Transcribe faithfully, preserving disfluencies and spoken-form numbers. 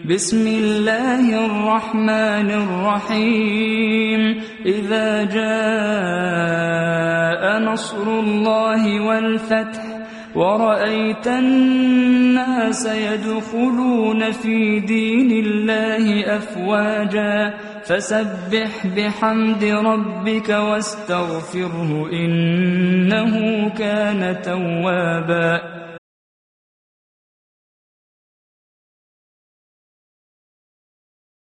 بسم الله الرحمن الرحيم إذا جاء نصر الله والفتح ورأيت الناس يدخلون في دين الله أفواجا فسبح بحمد ربك واستغفره إنه كان توابا.